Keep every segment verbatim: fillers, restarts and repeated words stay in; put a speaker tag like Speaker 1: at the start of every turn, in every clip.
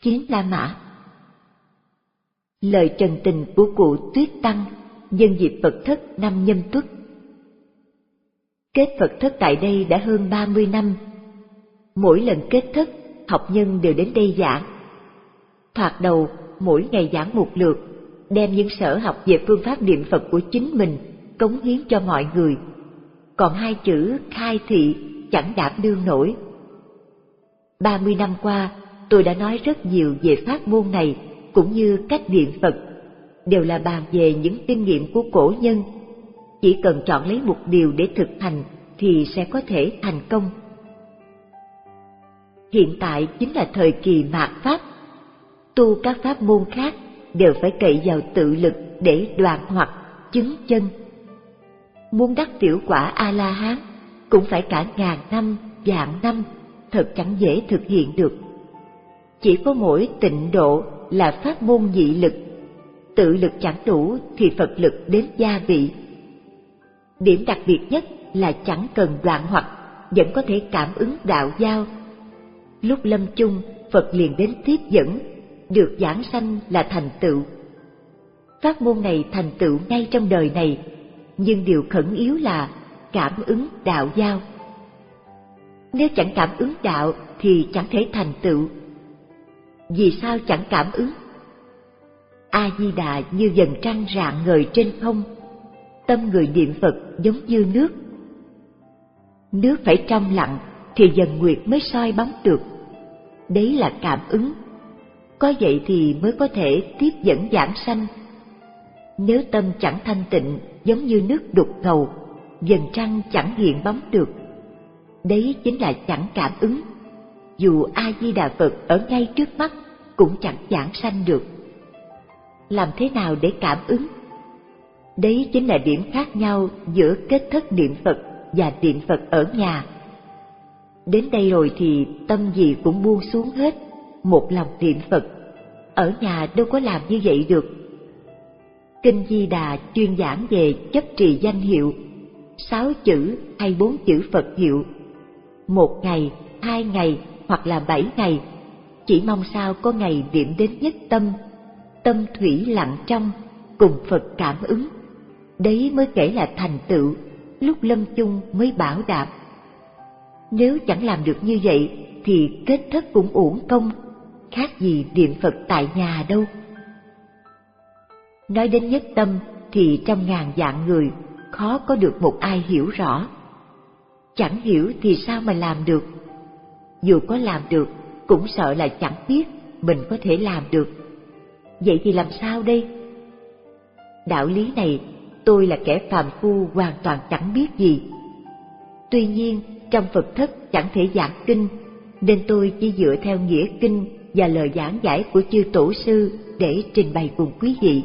Speaker 1: Chiến La Mã. Lời trần tình của cụ Tuyết Tăng nhân dịp Phật thất năm Nhâm Tuất. Kết Phật thất tại đây đã hơn ba mươi năm. Mỗi lần kết thất, học nhân đều đến đây giảng. Thoạt đầu, mỗi ngày giảng một lượt, đem những sở học về phương pháp niệm Phật của chính mình cống hiến cho mọi người. Còn hai chữ khai thị chẳng đảm đương nổi. Ba mươi năm qua, tôi đã nói rất nhiều về pháp môn này, cũng như cách niệm Phật, đều là bàn về những kinh nghiệm của cổ nhân. Chỉ cần chọn lấy một điều để thực hành thì sẽ có thể thành công. Hiện tại chính là thời kỳ mạt Pháp. Tu các pháp môn khác đều phải cậy vào tự lực để đoạn hoặc chứng chân. Muốn đắc tiểu quả A-la-hán cũng phải cả ngàn năm, vạn năm, thật chẳng dễ thực hiện được. Chỉ có mỗi tịnh độ là pháp môn nhị lực, tự lực chẳng đủ thì Phật lực đến gia vị. Điểm đặc biệt nhất là chẳng cần đoạn hoặc vẫn có thể cảm ứng đạo giao. Lúc lâm chung, Phật liền đến tiếp dẫn, được giảng sanh là thành tựu. Pháp môn này thành tựu ngay trong đời này, nhưng điều khẩn yếu là cảm ứng đạo giao. Nếu chẳng cảm ứng đạo thì chẳng thể thành tựu. Vì sao chẳng cảm ứng? A-di-đà như dần trăng rạng ngời trên không, tâm người niệm Phật giống như nước. Nước phải trong lặng thì dần nguyệt mới soi bóng được. Đấy là cảm ứng. Có vậy thì mới có thể tiếp dẫn giảng sanh. Nếu tâm chẳng thanh tịnh giống như nước đục ngầu, dần trăng chẳng hiện bóng được. Đấy chính là chẳng cảm ứng. Dù A-di-đà Phật ở ngay trước mắt cũng chẳng giảng sanh được. Làm thế nào để cảm ứng? Đấy chính là điểm khác nhau giữa kết thất niệm Phật và niệm Phật ở nhà. Đến đây rồi thì tâm gì cũng buông xuống hết, một lòng niệm Phật. Ở nhà đâu có làm như vậy được. Kinh Di Đà chuyên giảng về chấp trì danh hiệu, sáu chữ hay bốn chữ Phật hiệu. Một ngày, hai ngày hoặc là bảy ngày, chỉ mong sao có ngày niệm đến nhất tâm, tâm thủy lặng trong, cùng Phật cảm ứng. Đấy mới kể là thành tựu, lúc lâm chung mới bảo đảm. Nếu chẳng làm được như vậy thì kết thất cũng uổng công, khác gì niệm Phật tại nhà đâu. Nói đến nhất tâm thì trong ngàn vạn người khó có được một ai hiểu rõ. Chẳng hiểu thì sao mà làm được? Dù có làm được cũng sợ là chẳng biết mình có thể làm được. Vậy thì làm sao đây? Đạo lý này tôi là kẻ phàm phu hoàn toàn chẳng biết gì. Tuy nhiên trong Phật thất chẳng thể giảng kinh, nên tôi chỉ dựa theo nghĩa kinh và lời giảng giải của chư tổ sư để trình bày cùng quý vị.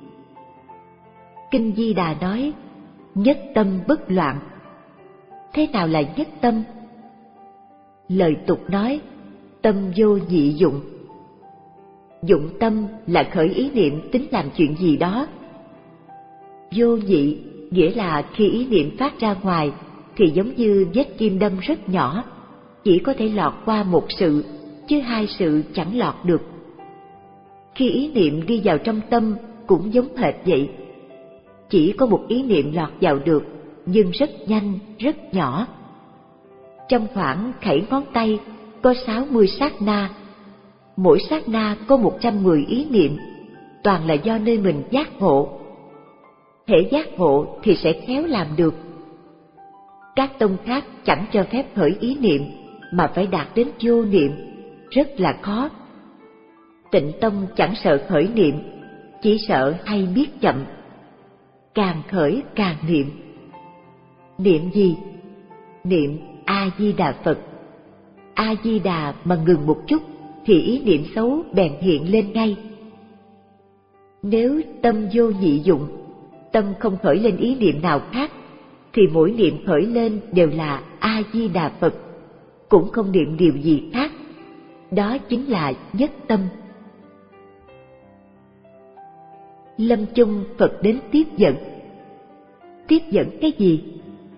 Speaker 1: Kinh Di Đà nói, nhất tâm bất loạn. Thế nào là nhất tâm? Lời tục nói, tâm vô nhị dụng. Dụng tâm là khởi ý niệm tính làm chuyện gì đó. Vô nhị nghĩa là khi ý niệm phát ra ngoài thì giống như vết kim đâm rất nhỏ, chỉ có thể lọt qua một sự, chứ hai sự chẳng lọt được. Khi ý niệm đi vào trong tâm cũng giống hệt vậy. Chỉ có một ý niệm lọt vào được, nhưng rất nhanh, rất nhỏ. Trong khoảng khẩy ngón tay có sáu mươi sát na, mỗi sát na có một trăm mười ý niệm, toàn là do nơi mình giác ngộ. Hễ giác ngộ thì sẽ khéo làm được. Các tông khác chẳng cho phép khởi ý niệm, mà phải đạt đến vô niệm, rất là khó. Tịnh tông chẳng sợ khởi niệm, chỉ sợ hay biết chậm. Càng khởi càng niệm. Niệm gì? Niệm A-di-đà Phật. A-di-đà mà ngừng một chút thì ý niệm xấu bèn hiện lên ngay. Nếu tâm vô nhị dụng, tâm không khởi lên ý niệm nào khác, thì mỗi niệm khởi lên đều là A-di-đà Phật, cũng không niệm điều gì khác. Đó chính là nhất tâm. Lâm chung Phật đến tiếp dẫn. Tiếp dẫn cái gì?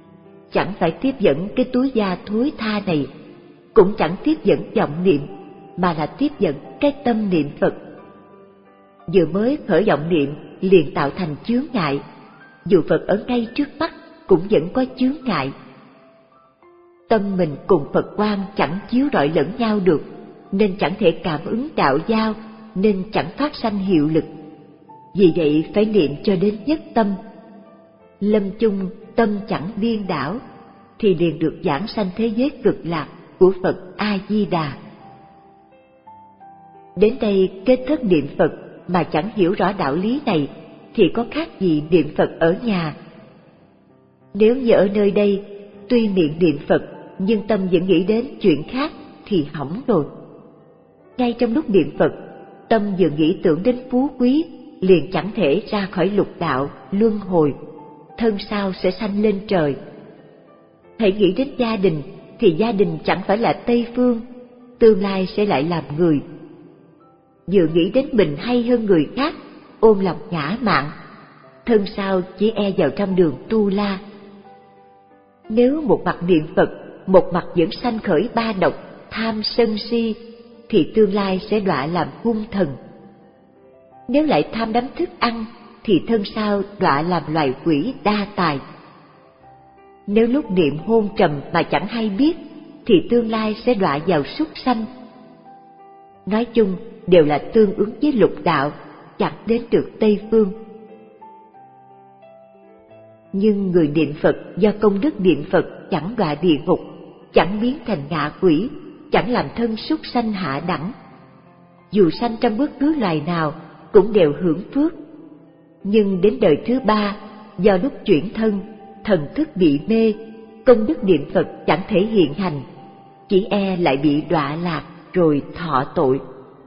Speaker 1: Chẳng phải tiếp dẫn cái túi da thối tha này, cũng chẳng tiếp dẫn vọng niệm, mà là tiếp dẫn cái tâm niệm Phật. Vừa mới khởi vọng niệm liền tạo thành chướng ngại, dù Phật ở ngay trước mắt cũng vẫn có chướng ngại. Tâm mình cùng Phật quang chẳng chiếu rọi lẫn nhau được, nên chẳng thể cảm ứng đạo giao, nên chẳng phát sanh hiệu lực. Vì vậy phải niệm cho đến nhất tâm. Lâm chung tâm chẳng điên đảo, thì liền được giảng sanh thế giới cực lạc của Phật A Di Đà. Đến đây kết thất niệm Phật mà chẳng hiểu rõ đạo lý này thì có khác gì niệm Phật ở nhà. Nếu như ở nơi đây tuy miệng niệm Phật nhưng tâm vẫn nghĩ đến chuyện khác thì hỏng rồi. Ngay trong lúc niệm Phật, tâm vừa nghĩ tưởng đến phú quý liền chẳng thể ra khỏi lục đạo luân hồi, thân sau sẽ sanh lên trời. Hãy nghĩ đến gia đình thì gia đình chẳng phải là Tây Phương, tương lai sẽ lại làm người. Vừa nghĩ đến mình hay hơn người khác, ôm lòng ngã mạn, thân sau chỉ e vào trong đường tu la. Nếu một mặt niệm Phật, một mặt vẫn sanh khởi ba độc tham sân si, thì tương lai sẽ đọa làm hung thần. Nếu lại tham đắm thức ăn, thì thân sau đọa làm loài quỷ đa tài. Nếu lúc niệm hôn trầm mà chẳng hay biết, thì tương lai sẽ đọa vào súc sanh. Nói chung đều là tương ứng với lục đạo, chẳng đến được Tây Phương. Nhưng người niệm Phật do công đức niệm Phật chẳng đọa địa ngục, chẳng biến thành ngạ quỷ, chẳng làm thân súc sanh hạ đẳng. Dù sanh trong bất cứ loài nào cũng đều hưởng phước. Nhưng đến đời thứ ba, do lúc chuyển thân, thần thức bị mê, công đức niệm Phật chẳng thể hiện hành, chỉ e lại bị đọa lạc rồi thọ tội.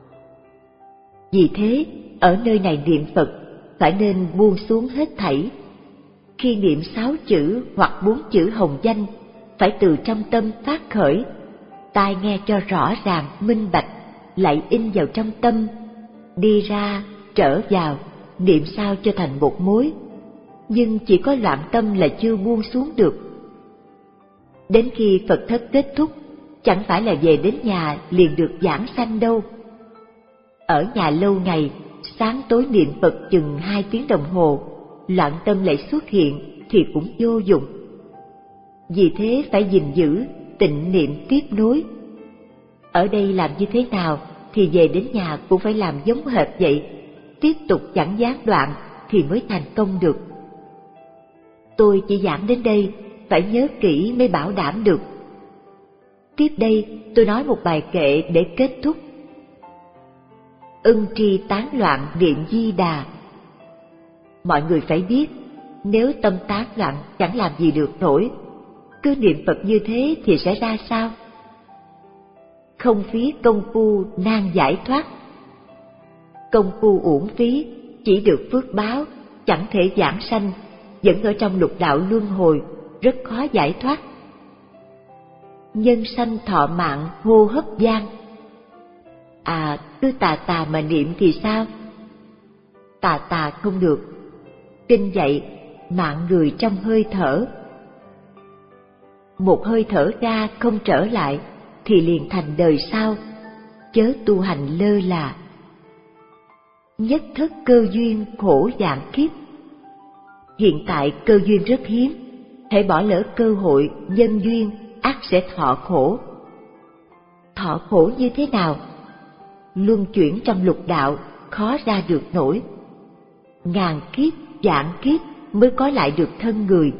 Speaker 1: Vì thế, ở nơi này niệm Phật phải nên buông xuống hết thảy. Khi niệm sáu chữ hoặc bốn chữ hồng danh, phải từ trong tâm phát khởi, tai nghe cho rõ ràng minh bạch, lại in vào trong tâm, đi ra trở vào, niệm sao cho thành một mối. Nhưng chỉ có loạn tâm là chưa buông xuống được. Đến khi Phật thất kết thúc, chẳng phải là về đến nhà liền được giảng sanh đâu. Ở nhà lâu ngày, sáng tối niệm Phật chừng hai tiếng đồng hồ, loạn tâm lại xuất hiện thì cũng vô dụng. Vì thế phải gìn giữ tịnh niệm tiếp nối. Ở đây làm như thế nào thì về đến nhà cũng phải làm giống hệt vậy, tiếp tục chẳng gián đoạn thì mới thành công được. Tôi chỉ giảng đến đây, phải nhớ kỹ mới bảo đảm được. Tiếp đây tôi nói một bài kệ để kết thúc. Ưng tri tán loạn niệm Di Đà. Mọi người phải biết, nếu tâm tán loạn chẳng làm gì được nổi, cứ niệm Phật như thế thì sẽ ra sao? Không phí công phu nan giải thoát. Công phu uổng phí, chỉ được phước báo, chẳng thể giảng sanh, vẫn ở trong lục đạo luân hồi, rất khó giải thoát. Nhân sanh thọ mạng hô hấp gian. À, cứ tà tà mà niệm thì sao? Tà tà không được. Kinh dạy mạng người trong hơi thở. Một hơi thở ra không trở lại thì liền thành đời sau, chớ tu hành lơ là. Nhất thất cơ duyên khổ dạng kiếp. Hiện tại cơ duyên rất hiếm, hãy bỏ lỡ cơ hội nhân duyên ắt sẽ thọ khổ. Thọ khổ như thế nào? Luân chuyển trong lục đạo khó ra được nổi. Ngàn kiếp vạn kiếp mới có lại được thân người.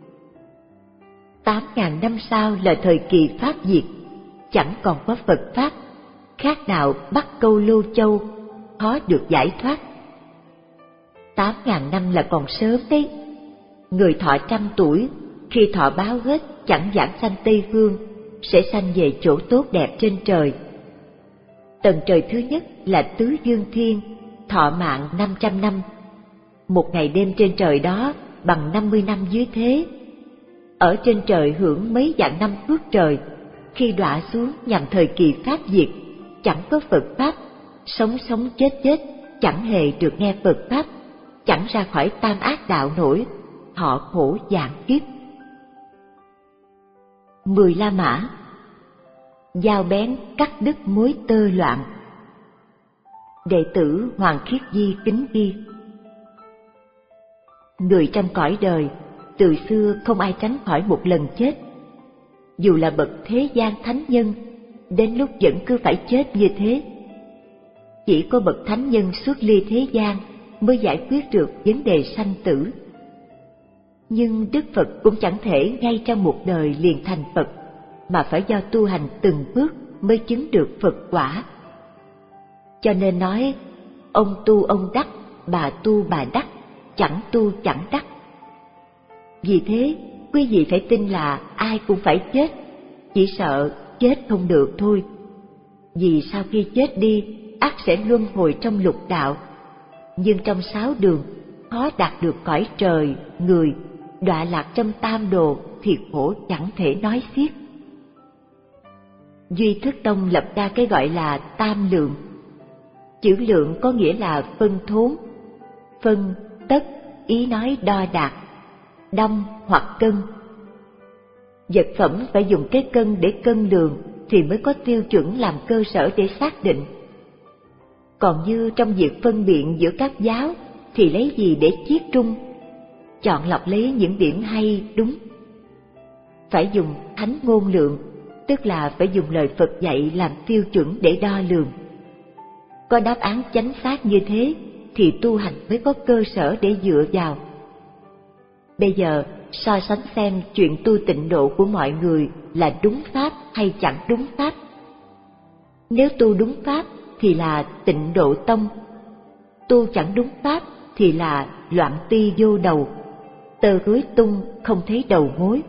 Speaker 1: Tám ngàn năm sau là thời kỳ pháp diệt, chẳng còn có Phật pháp, khác nào bắt câu lô châu, khó được giải thoát. Tám ngàn năm là còn sớm đấy. Người thọ trăm tuổi, khi thọ báo hết chẳng giảng sanh Tây Phương, sẽ sanh về chỗ tốt đẹp trên trời. Tầng trời thứ nhất là Tứ Dương Thiên, thọ mạng năm trăm năm. Một ngày đêm trên trời đó bằng năm mươi năm dưới thế. Ở trên trời hưởng mấy vạn năm phước trời, khi đọa xuống nhằm thời kỳ pháp diệt, chẳng có Phật pháp, sống sống chết chết, chẳng hề được nghe Phật pháp, chẳng ra khỏi tam ác đạo nổi, họ khổ vạn kiếp. Mười La Mã. dao bén cắt đứt mối tơ loạn. Đệ tử Hoàng Khiết Di kính ghi: người trong cõi đời từ xưa không ai tránh khỏi một lần chết. Dù là bậc thế gian thánh nhân, đến lúc vẫn cứ phải chết như thế. Chỉ có bậc thánh nhân xuất ly thế gian mới giải quyết được vấn đề sanh tử. Nhưng Đức Phật cũng chẳng thể ngay trong một đời liền thành Phật, mà phải do tu hành từng bước mới chứng được Phật quả. Cho nên nói, ông tu ông đắc, bà tu bà đắc, chẳng tu chẳng đắc. Vì thế, quý vị phải tin là ai cũng phải chết, chỉ sợ chết không được thôi. Vì sau khi chết đi, ắt sẽ luân hồi trong lục đạo, nhưng trong sáu đường khó đạt được cõi trời, người, đọa lạc trong tam đồ thì khổ chẳng thể nói xiết. Duy Thức Tông lập ra cái gọi là tam lượng. Chữ lượng có nghĩa là phân thốn, phân, tất, ý nói đo đạc, đong hoặc cân. Vật phẩm phải dùng cái cân để cân lượng thì mới có tiêu chuẩn làm cơ sở để xác định. Còn như trong việc phân biện giữa các giáo thì lấy gì để chiết trung, chọn lọc lấy những điểm hay đúng. Phải dùng thánh ngôn lượng, tức là phải dùng lời Phật dạy làm tiêu chuẩn để đo lường. Có đáp án chánh xác như thế thì tu hành mới có cơ sở để dựa vào. Bây giờ so sánh xem chuyện tu tịnh độ của mọi người là đúng pháp hay chẳng đúng pháp. Nếu tu đúng pháp thì là Tịnh Độ Tông, tu chẳng đúng pháp thì là loạn ti vô đầu, tơ rối tung không thấy đầu mối.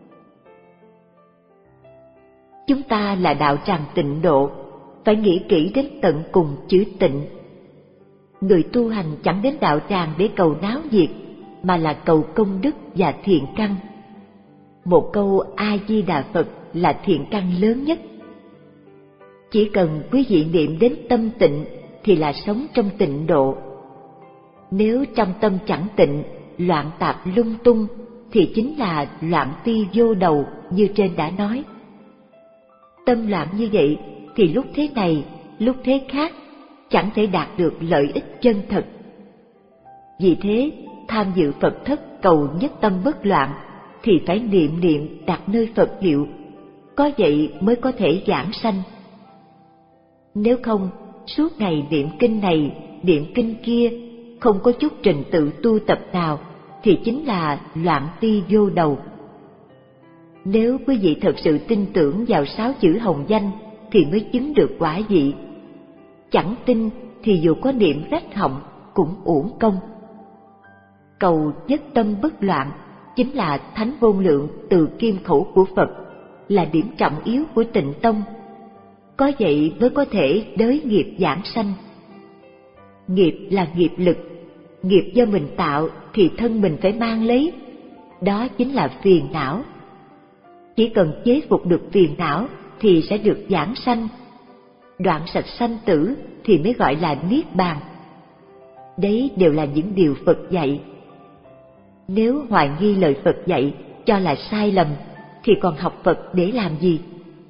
Speaker 1: Chúng ta là đạo tràng tịnh độ, phải nghĩ kỹ đến tận cùng chữ tịnh. Người tu hành chẳng đến đạo tràng để cầu náo nhiệt, mà là cầu công đức và thiện căn. Một câu A Di Đà Phật là thiện căn lớn nhất. Chỉ cần quý vị niệm đến tâm tịnh thì là sống trong tịnh độ. Nếu trong tâm chẳng tịnh, loạn tạp lung tung thì chính là loạn ti vô đầu như trên đã nói. Tâm loạn như vậy thì lúc thế này, lúc thế khác, chẳng thể đạt được lợi ích chân thật. Vì thế, tham dự Phật thất cầu nhất tâm bất loạn thì phải niệm niệm đặt nơi Phật hiệu, có vậy mới có thể giảng sanh. Nếu không, suốt ngày niệm kinh này, niệm kinh kia, không có chút trình tự tu tập nào thì chính là loạn ti vô đầu. Nếu quý vị thật sự tin tưởng vào sáu chữ hồng danh thì mới chứng được quả vị. Chẳng tin thì dù có niệm rách họng cũng uổng công. Cầu nhất tâm bất loạn chính là thánh vô lượng từ kim khẩu của Phật, là điểm trọng yếu của Tịnh Tông. Có vậy mới có thể đới nghiệp giảng sanh. Nghiệp là nghiệp lực, nghiệp do mình tạo thì thân mình phải mang lấy, đó chính là phiền não. Chỉ cần chế phục được phiền não thì sẽ được giảng sanh, đoạn sạch sanh tử thì mới gọi là niết bàn. Đấy đều là những điều Phật dạy. Nếu hoài nghi lời Phật dạy cho là sai lầm thì còn học Phật để làm gì?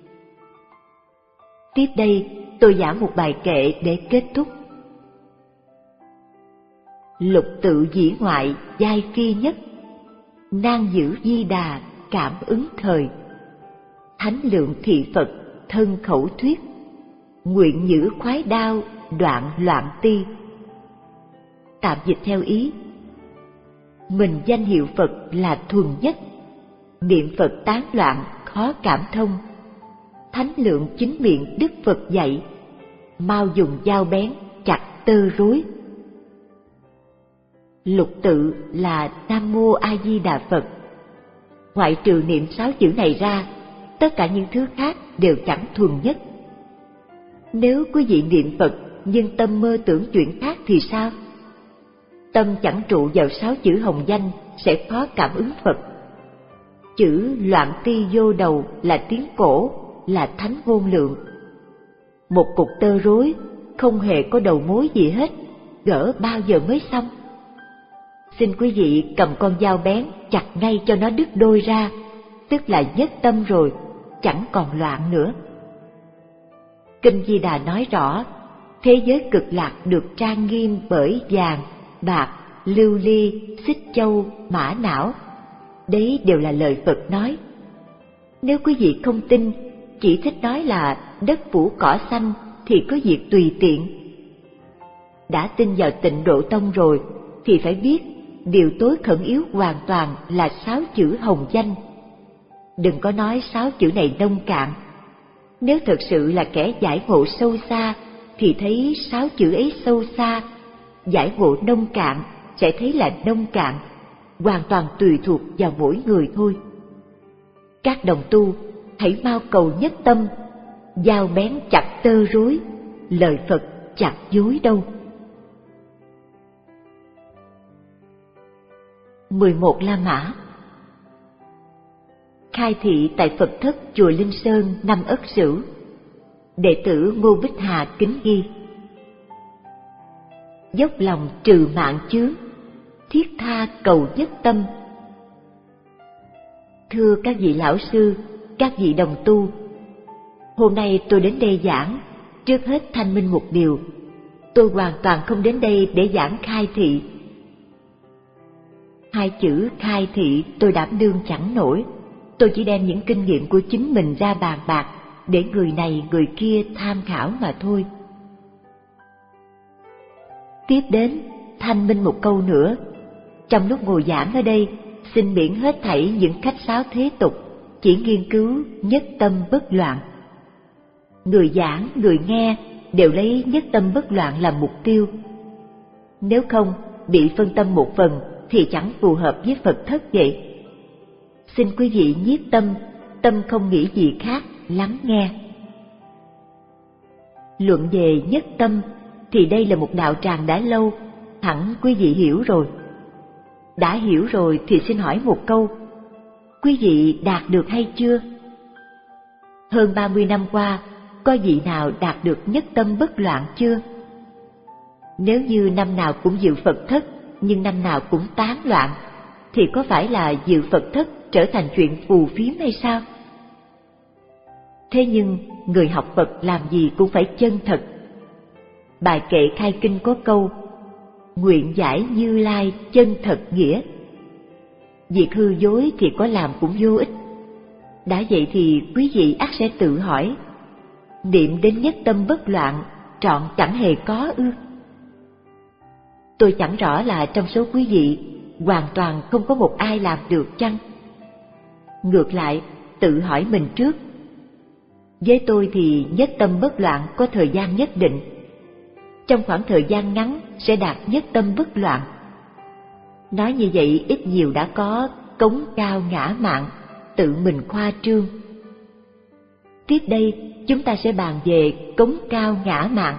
Speaker 1: Tiếp đây tôi giảng một bài kệ để kết thúc. Lục tự dĩ ngoại giai phi nhất, nan giữ di đà cảm ứng thời. Thánh lượng thị Phật thân khẩu thuyết, nguyện nhử khoái đao đoạn loạn ti. Tạm dịch theo ý: mình danh hiệu Phật là thuần nhất, niệm Phật tán loạn khó cảm thông. Thánh lượng chính miệng Đức Phật dạy, mau dùng dao bén chặt tơ rối. Lục tự là Nam Mô A Di Đà Phật. Ngoại trừ niệm sáu chữ này ra, tất cả những thứ khác đều chẳng thuần nhất. Nếu quý vị niệm Phật nhưng tâm mơ tưởng chuyện khác thì sao? Tâm chẳng trụ vào sáu chữ hồng danh sẽ khó cảm ứng Phật. Chữ loạn ti vô đầu là tiếng cổ, là thánh ngôn lượng. Một cục tơ rối không hề có đầu mối gì hết, gỡ bao giờ mới xong? Xin quý vị cầm con dao bén chặt ngay cho nó đứt đôi ra, tức là nhất tâm rồi, chẳng còn loạn nữa. Kinh Di Đà nói rõ, thế giới cực lạc được trang nghiêm bởi vàng, bạc, lưu ly, xích châu, mã não. Đấy đều là lời Phật nói. Nếu quý vị không tin, chỉ thích nói là đất phủ cỏ xanh thì có việc tùy tiện. Đã tin vào Tịnh Độ Tông rồi thì phải biết điều tối khẩn yếu hoàn toàn là sáu chữ hồng danh. Đừng có nói sáu chữ này nông cạn. Nếu thật sự là kẻ giải ngộ sâu xa thì thấy sáu chữ ấy sâu xa, giải ngộ nông cạn sẽ thấy là nông cạn, hoàn toàn tùy thuộc vào mỗi người thôi. Các đồng tu hãy mau cầu nhất tâm, dao bén chặt tơ rối, lời Phật chặt dối đâu. mười một La Mã. Khai thị tại Phật thất chùa Linh Sơn năm Ất Sửu. Đệ tử Ngô Bích Hà kính ghi: dốc lòng trừ mạng chướng, thiết tha cầu nhất tâm. Thưa các vị lão sư, các vị đồng tu, hôm nay tôi đến đây giảng, trước hết thanh minh một điều, tôi hoàn toàn không đến đây để giảng khai thị. Hai chữ khai thị tôi đảm đương chẳng nổi, tôi chỉ đem những kinh nghiệm của chính mình ra bàn bạc để người này người kia tham khảo mà thôi. Tiếp đến, thanh minh một câu nữa, trong lúc ngồi giảng ở đây, xin miễn hết thảy những khách sáo thế tục, chỉ nghiên cứu nhất tâm bất loạn. Người giảng, người nghe đều lấy nhất tâm bất loạn làm mục tiêu. Nếu không, bị phân tâm một phần thì chẳng phù hợp với Phật thất vậy. Xin quý vị nhiếp tâm, tâm không nghĩ gì khác, lắng nghe. Luận về nhất tâm thì đây là một đạo tràng đã lâu, hẳn quý vị hiểu rồi. Đã hiểu rồi thì xin hỏi một câu, quý vị đạt được hay chưa? Hơn ba mươi năm qua, có vị nào đạt được nhất tâm bất loạn chưa? Nếu như năm nào cũng dự Phật thất, nhưng năm nào cũng tán loạn, thì có phải là dự Phật thất trở thành chuyện phù phiếm hay sao? Thế nhưng, người học Phật làm gì cũng phải chân thật. Bài kệ khai kinh có câu, nguyện giải Như Lai chân thật nghĩa. Việc hư dối thì có làm cũng vô ích. Đã vậy thì quý vị ắt sẽ tự hỏi, niệm đến nhất tâm bất loạn, trọn chẳng hề có ư? Tôi chẳng rõ là trong số quý vị, hoàn toàn không có một ai làm được chăng? Ngược lại, tự hỏi mình trước. Với tôi thì nhất tâm bất loạn có thời gian nhất định. Trong khoảng thời gian ngắn sẽ đạt nhất tâm bất loạn. Nói như vậy ít nhiều đã có cống cao ngã mạn, tự mình khoa trương. Tiếp đây chúng ta sẽ bàn về cống cao ngã mạn.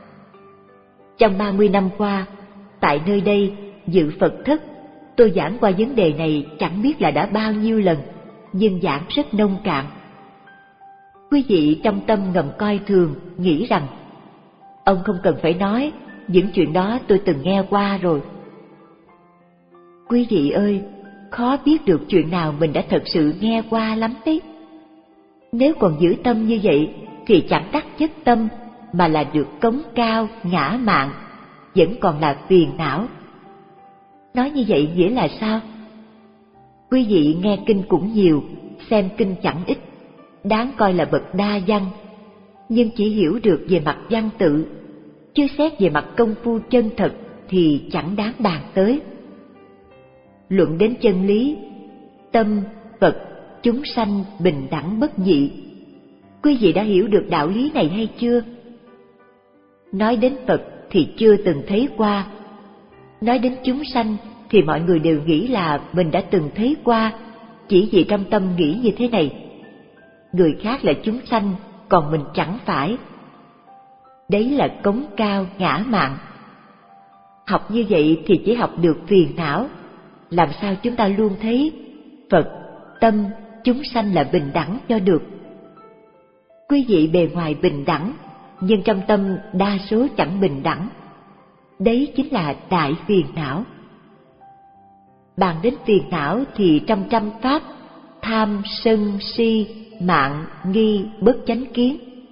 Speaker 1: Trong ba mươi năm qua, tại nơi đây dự Phật thất, tôi giảng qua vấn đề này chẳng biết là đã bao nhiêu lần, nhưng giảng rất nông cạn. Quý vị trong tâm ngầm coi thường, nghĩ rằng ông không cần phải nói, những chuyện đó tôi từng nghe qua rồi. Quý vị ơi, khó biết được chuyện nào mình đã thật sự nghe qua lắm đấy. Nếu còn giữ tâm như vậy thì chẳng đắc chất tâm, mà là được cống cao, ngã mạn, vẫn còn là phiền não. Nói như vậy nghĩa là sao? Quý vị nghe kinh cũng nhiều, xem kinh chẳng ít, đáng coi là bậc đa văn, nhưng chỉ hiểu được về mặt văn tự, chứ xét về mặt công phu chân thật thì chẳng đáng bàn tới. Luận đến chân lý, tâm, Phật, chúng sanh bình đẳng bất nhị, quý vị đã hiểu được đạo lý này hay chưa? Nói đến Phật thì chưa từng thấy qua, nói đến chúng sanh thì mọi người đều nghĩ là mình đã từng thấy qua, chỉ vì trong tâm nghĩ như thế này, người khác là chúng sanh, còn mình chẳng phải. Đấy là cống cao ngã mạn. Học như vậy thì chỉ học được phiền não. Làm sao chúng ta luôn thấy Phật, tâm, chúng sanh là bình đẳng cho được? Quý vị bề ngoài bình đẳng, nhưng trong tâm đa số chẳng bình đẳng. Đấy chính là đại phiền não. Bàn đến phiền não thì trong trăm pháp, tham, sân, si, mạng, nghi, bất chánh kiến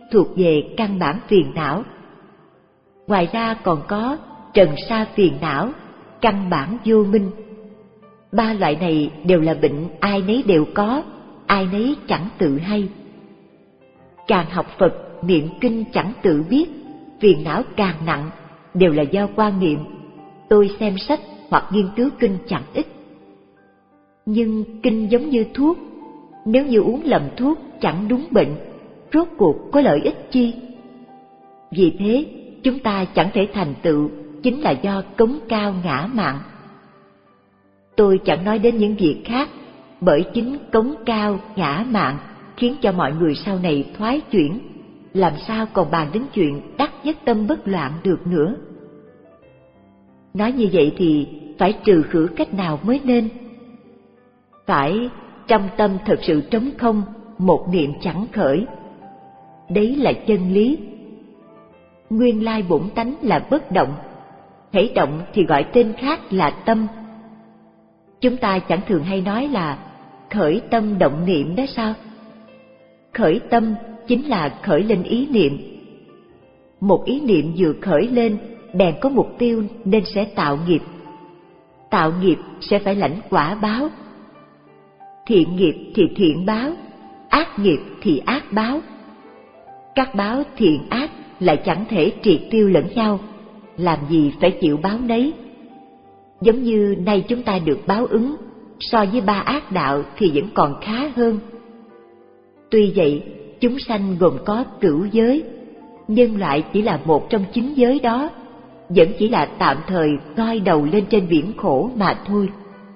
Speaker 1: thuộc về căn bản phiền não. Ngoài ra còn có trần sa phiền não, căn bản vô minh. Ba loại này đều là bệnh ai nấy đều có, ai nấy chẳng tự hay. Càng học Phật, niệm kinh chẳng tự biết, phiền não càng nặng, đều là do quan niệm tôi xem sách hoặc nghiên cứu kinh chẳng ích. Nhưng kinh giống như thuốc, nếu như uống lầm thuốc chẳng đúng bệnh, rốt cuộc có lợi ích chi? Vì thế, chúng ta chẳng thể thành tựu chính là do cống cao ngã mạn. Tôi chẳng nói đến những việc khác, bởi chính cống cao ngã mạn khiến cho mọi người sau này thoái chuyển, làm sao còn bàn đến chuyện đắc nhất tâm bất loạn được nữa. Nói như vậy thì phải trừ khử cách nào mới nên? Phải trong tâm thật sự trống không, một niệm chẳng khởi. Đấy là chân lý. Nguyên lai bổn tánh là bất động, hễ động thì gọi tên khác là tâm. Chúng ta chẳng thường hay nói là khởi tâm động niệm đó sao? Khởi tâm chính là khởi lên ý niệm. Một ý niệm vừa khởi lên, bèn có mục tiêu nên sẽ tạo nghiệp. Tạo nghiệp sẽ phải lãnh quả báo. Thiện nghiệp thì thiện báo, ác nghiệp thì ác báo. Các báo thiện ác lại chẳng thể triệt tiêu lẫn nhau, làm gì phải chịu báo nấy. Giống như nay chúng ta được báo ứng, so với ba ác đạo thì vẫn còn khá hơn. Tuy vậy, chúng sanh gồm có cửu giới, nhân loại chỉ là một trong chín giới đó, vẫn chỉ là tạm thời ngoi đầu lên trên biển khổ mà thôi.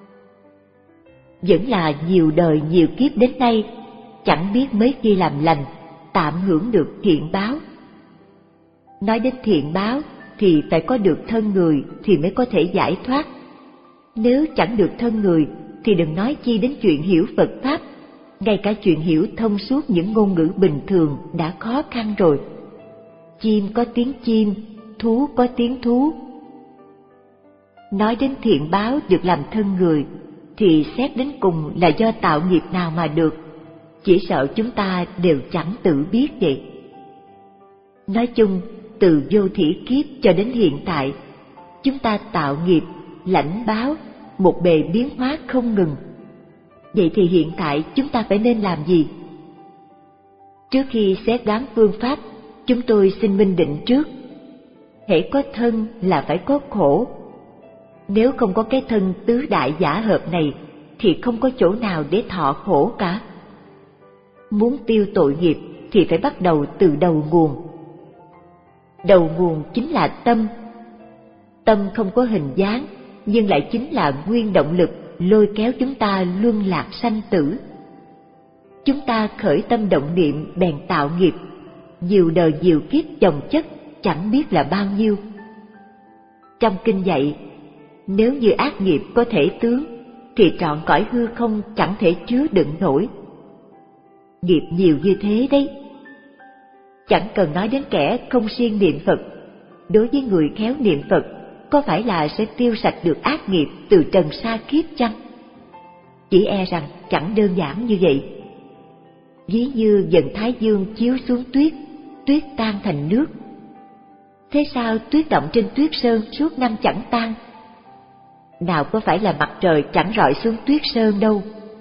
Speaker 1: Vẫn là nhiều đời nhiều kiếp đến nay, chẳng biết mấy khi làm lành, tạm hưởng được thiện báo. Nói đến thiện báo thì phải có được thân người thì mới có thể giải thoát. Nếu chẳng được thân người thì đừng nói chi đến chuyện hiểu Phật Pháp, ngay cả chuyện hiểu thông suốt những ngôn ngữ bình thường đã khó khăn rồi. Chim có tiếng chim, thú có tiếng thú. Nói đến thiện báo được làm thân người thì xét đến cùng là do tạo nghiệp nào mà được, chỉ sợ chúng ta đều chẳng tự biết vậy. Nói chung, từ vô thỉ kiếp cho đến hiện tại, chúng ta tạo nghiệp, lãnh báo, một bề biến hóa không ngừng. Vậy thì hiện tại chúng ta phải nên làm gì? Trước khi xét đoán phương pháp, chúng tôi xin minh định trước. Hễ có thân là phải có khổ. Nếu không có cái thân tứ đại giả hợp này, thì không có chỗ nào để thọ khổ cả. Muốn tiêu tội nghiệp thì phải bắt đầu từ đầu nguồn. Đầu nguồn chính là tâm. Tâm không có hình dáng, nhưng lại chính là nguyên động lực lôi kéo chúng ta luân lạc sanh tử. Chúng ta khởi tâm động niệm bèn tạo nghiệp, nhiều đời nhiều kiếp chồng chất, chẳng biết là bao nhiêu. Trong kinh dạy, nếu như ác nghiệp có thể tướng, thì trọn cõi hư không chẳng thể chứa đựng nổi. Nghiệp nhiều như thế đấy. Chẳng cần nói đến kẻ không siêng niệm Phật, đối với người khéo niệm Phật, có phải là sẽ tiêu sạch được ác nghiệp từ trần sa kiếp chăng? Chỉ e rằng chẳng đơn giản như vậy. Ví như dần thái dương chiếu xuống tuyết, tuyết tan thành nước. Thế sao tuyết động trên tuyết sơn suốt năm chẳng tan? Nào có phải là mặt trời chẳng rọi xuống tuyết sơn đâu.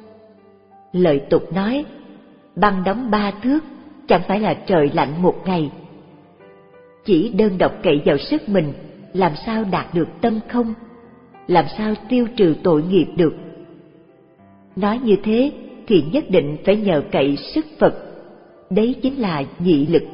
Speaker 1: Lời tục nói, băng đóng ba thước, chẳng phải là trời lạnh một ngày. Chỉ đơn độc cậy vào sức mình, làm sao đạt được tâm không? Làm sao tiêu trừ tội nghiệp được? Nói như thế thì nhất định phải nhờ cậy sức Phật, đấy chính là nhị lực.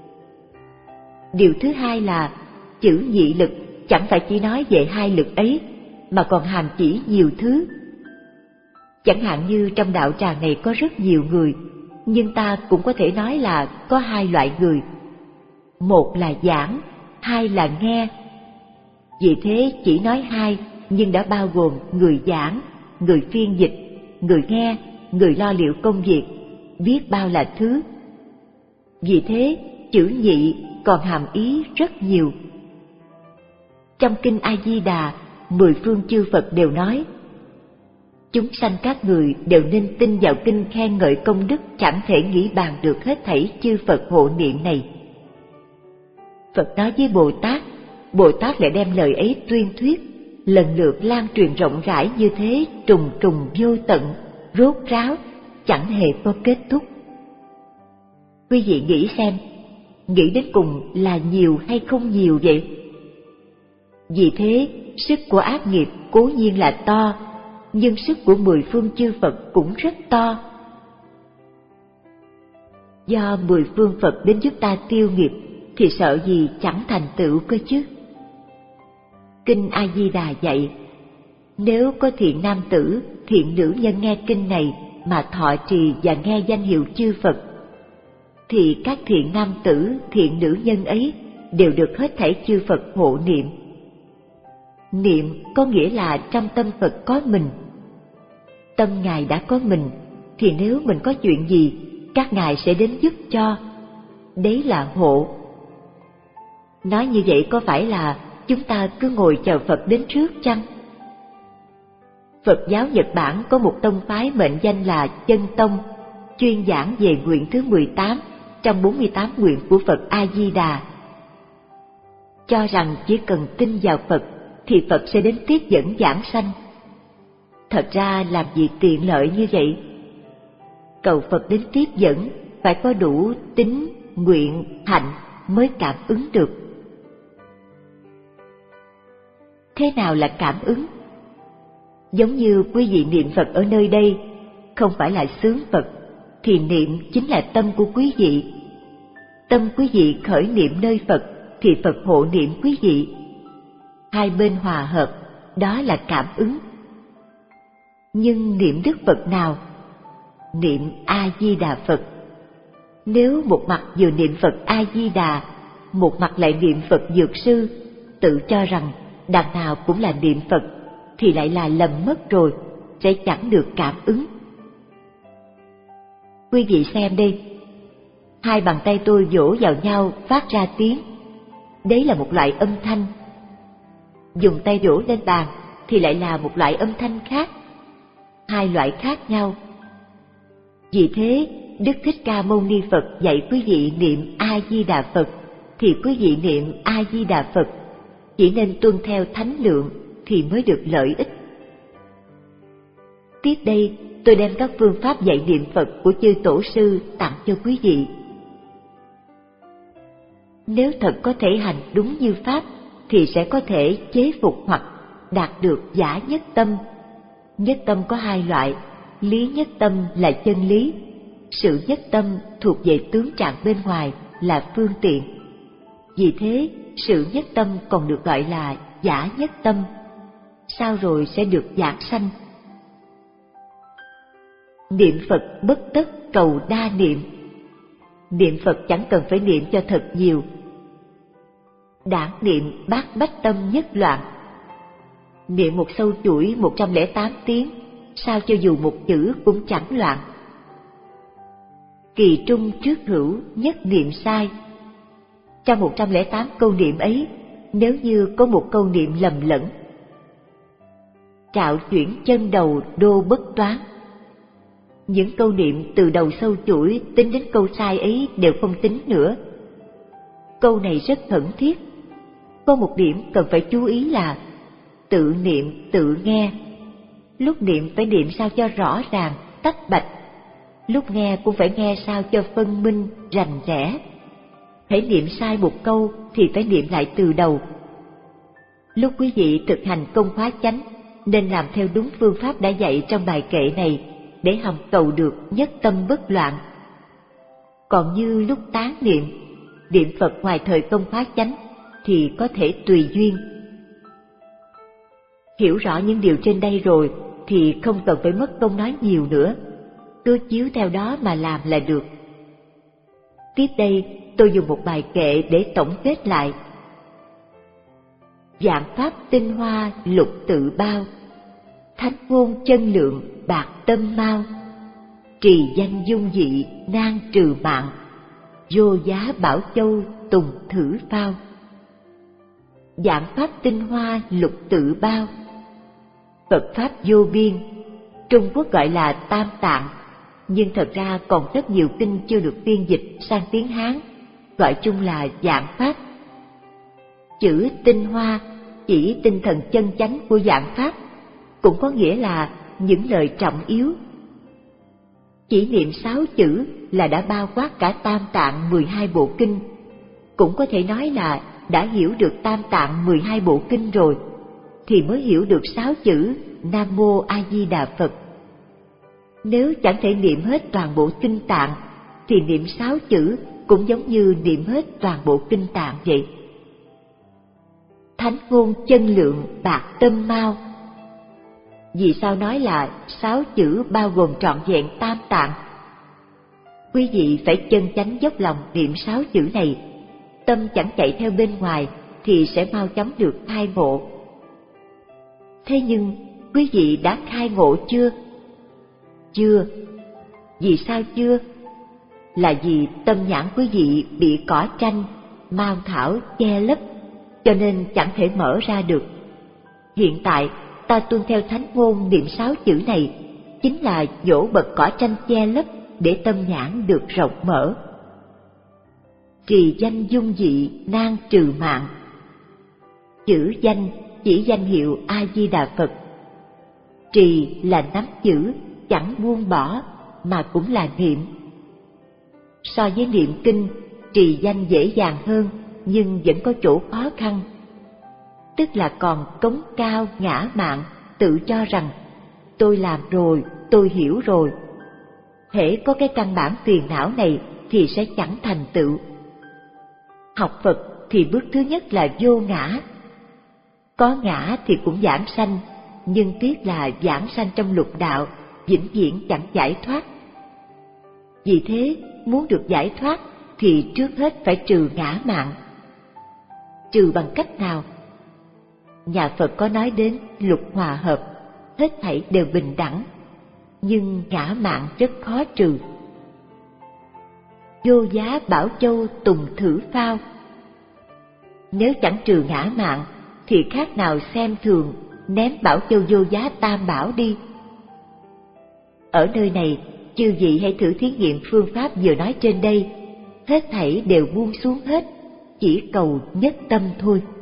Speaker 1: Điều thứ hai là chữ nhị lực chẳng phải chỉ nói về hai lực ấy, mà còn hàm chỉ nhiều thứ. Chẳng hạn như trong đạo tràng này có rất nhiều người, nhưng ta cũng có thể nói là có hai loại người. Một là giảng, hai là nghe. Vì thế chỉ nói hai, nhưng đã bao gồm người giảng, người phiên dịch, người nghe, người lo liệu công việc, biết bao là thứ. Vì thế chữ nhị còn hàm ý rất nhiều. Trong kinh A Di Đà, mười phương chư Phật đều nói: chúng sanh các người đều nên tin vào kinh khen ngợi công đức chẳng thể nghĩ bàn được hết thảy chư Phật hộ niệm này. Phật nói với Bồ Tát, Bồ Tát lại đem lời ấy tuyên thuyết, lần lượt lan truyền rộng rãi như thế, trùng trùng vô tận, rốt ráo, chẳng hề có kết thúc. Quý vị nghĩ xem, nghĩ đến cùng là nhiều hay không nhiều vậy? Vì thế, sức của ác nghiệp cố nhiên là to, nhưng sức của mười phương chư Phật cũng rất to. Do mười phương Phật đến giúp ta tiêu nghiệp, thì sợ gì chẳng thành tựu cơ chứ. Kinh A Di Đà dạy, nếu có thiện nam tử, thiện nữ nhân nghe kinh này mà thọ trì và nghe danh hiệu chư Phật, thì các thiện nam tử, thiện nữ nhân ấy đều được hết thảy chư Phật hộ niệm. Niệm có nghĩa là trong tâm Phật có mình. Tâm Ngài đã có mình, thì nếu mình có chuyện gì, các Ngài sẽ đến giúp cho. Đấy là hộ. Nói như vậy có phải là chúng ta cứ ngồi chờ Phật đến trước chăng? Phật giáo Nhật Bản có một tông phái mệnh danh là Chân Tông, chuyên giảng về nguyện thứ mười tám trong bốn mươi tám nguyện của Phật A Di Đà. Cho rằng chỉ cần tin vào Phật thì Phật sẽ đến tiếp dẫn giảng sanh. Thật ra làm gì tiện lợi như vậy? Cầu Phật đến tiếp dẫn phải có đủ tín, nguyện, hạnh mới cảm ứng được. Thế nào là cảm ứng? Giống như quý vị niệm Phật ở nơi đây, không phải là xướng Phật, thì niệm chính là tâm của quý vị. Tâm quý vị khởi niệm nơi Phật, thì Phật hộ niệm quý vị. Hai bên hòa hợp, đó là cảm ứng. Nhưng niệm Đức Phật nào? Niệm A Di Đà Phật. Nếu một mặt vừa niệm Phật A Di Đà, một mặt lại niệm Phật Dược Sư, tự cho rằng đằng nào cũng là niệm Phật, thì lại là lầm mất rồi, sẽ chẳng được cảm ứng. Quý vị xem đây, hai bàn tay tôi vỗ vào nhau phát ra tiếng, đấy là một loại âm thanh. Dùng tay vỗ lên bàn thì lại là một loại âm thanh khác, hai loại khác nhau. Vì thế, Đức Thích Ca Mâu Ni Phật dạy quý vị niệm A Di Đà Phật, thì quý vị niệm A Di Đà Phật chỉ nên tuân theo thánh lượng thì mới được lợi ích. Tiếp đây, tôi đem các phương pháp dạy niệm Phật của chư tổ sư tặng cho quý vị. Nếu thật có thể hành đúng như pháp, thì sẽ có thể chế phục hoặc đạt được giả nhất tâm. Nhất tâm có hai loại, lý nhất tâm là chân lý, sự nhất tâm thuộc về tướng trạng bên ngoài là phương tiện. Vì thế, sự nhất tâm còn được gọi là giả nhất tâm, sau rồi sẽ được giảng sanh. Niệm Phật bất tất cầu đa niệm. Niệm Phật chẳng cần phải niệm cho thật nhiều. Đảng niệm bát bách tâm nhất loạn. Niệm một sâu chuỗi một trăm lẻ tám tiếng, sao cho dù một chữ cũng chẳng loạn. Kỳ trung trước hữu nhất niệm sai. Trong một trăm lẻ tám câu niệm ấy, nếu như có một câu niệm lầm lẫn, trạo chuyển chân đầu đô bất toán. Những câu niệm từ đầu sâu chuỗi tính đến câu sai ấy đều không tính nữa. Câu này rất khẩn thiết. Có một điểm cần phải chú ý là tự niệm tự nghe. Lúc niệm phải niệm sao cho rõ ràng, tách bạch. Lúc nghe cũng phải nghe sao cho phân minh, rành rẽ. Hễ niệm sai một câu thì phải niệm lại từ đầu. Lúc quý vị thực hành công khóa chánh, nên làm theo đúng phương pháp đã dạy trong bài kệ này, để hòng cầu được nhất tâm bất loạn. Còn như lúc tán niệm, niệm Phật ngoài thời công khóa chánh, thì có thể tùy duyên. Hiểu rõ những điều trên đây rồi, thì không cần phải mất công nói nhiều nữa, cứ chiếu theo đó mà làm là được. Tiếp đây, tôi dùng một bài kệ để tổng kết lại. Vạn pháp tinh hoa lục tự bao, thánh ngôn chân lượng bạc tâm mau. Trì danh dung dị nan trừ mạng, vô giá bảo châu tùng thử phao. Vạn pháp tinh hoa lục tự bao. Phật pháp vô biên, Trung Quốc gọi là Tam Tạng, nhưng thật ra còn rất nhiều kinh chưa được phiên dịch sang tiếng Hán, gọi chung là Vạn Pháp. Chữ tinh hoa chỉ tinh thần chân chánh của Vạn Pháp, cũng có nghĩa là những lời trọng yếu. Chỉ niệm sáu chữ là đã bao quát cả Tam Tạng mười hai bộ kinh, cũng có thể nói là đã hiểu được Tam Tạng mười hai bộ kinh rồi, thì mới hiểu được sáu chữ Nam Mô A Di Đà Phật. Nếu chẳng thể niệm hết toàn bộ kinh tạng, thì niệm sáu chữ cũng giống như niệm hết toàn bộ kinh tạng vậy. Thánh ngôn chân lượng bạc tâm mau. Vì sao nói là sáu chữ bao gồm trọn vẹn Tam Tạng? Quý vị phải chân chánh dốc lòng niệm sáu chữ này, tâm chẳng chạy theo bên ngoài thì sẽ mau chóng được khai ngộ. Thế nhưng quý vị đã khai ngộ chưa? Chưa. Vì sao chưa? Là vì tâm nhãn quý vị bị cỏ tranh, mau thảo che lấp, cho nên chẳng thể mở ra được. Hiện tại ta tuân theo thánh ngôn niệm sáu chữ này, chính là dỗ bật cỏ tranh che lấp để tâm nhãn được rộng mở. Trì danh dung dị nan trừ mạng. Chữ danh chỉ danh hiệu A Di Đà Phật. Trì là nắm giữ, chẳng buông bỏ, mà cũng là niệm. So với niệm kinh, trì danh dễ dàng hơn, nhưng vẫn có chỗ khó khăn. Tức là còn cống cao ngã mạn, tự cho rằng tôi làm rồi, tôi hiểu rồi. Hễ có cái căn bản phiền não này thì sẽ chẳng thành tựu. Học Phật thì bước thứ nhất là vô ngã. Có ngã thì cũng giảng sanh, nhưng tiếc là giảng sanh trong lục đạo, vĩnh viễn chẳng giải thoát. Vì thế, muốn được giải thoát thì trước hết phải trừ ngã mạn. Trừ bằng cách nào? Nhà Phật có nói đến lục hòa hợp, hết thảy đều bình đẳng, nhưng ngã mạn rất khó trừ. Vô giá bảo châu tùng thử phao. Nếu chẳng trừ ngã mạn thì khác nào xem thường, ném bảo châu vô giá tam bảo đi. Ở nơi này, chư vị hãy thử thí nghiệm phương pháp vừa nói trên đây, hết thảy đều buông xuống hết, chỉ cầu nhất tâm thôi.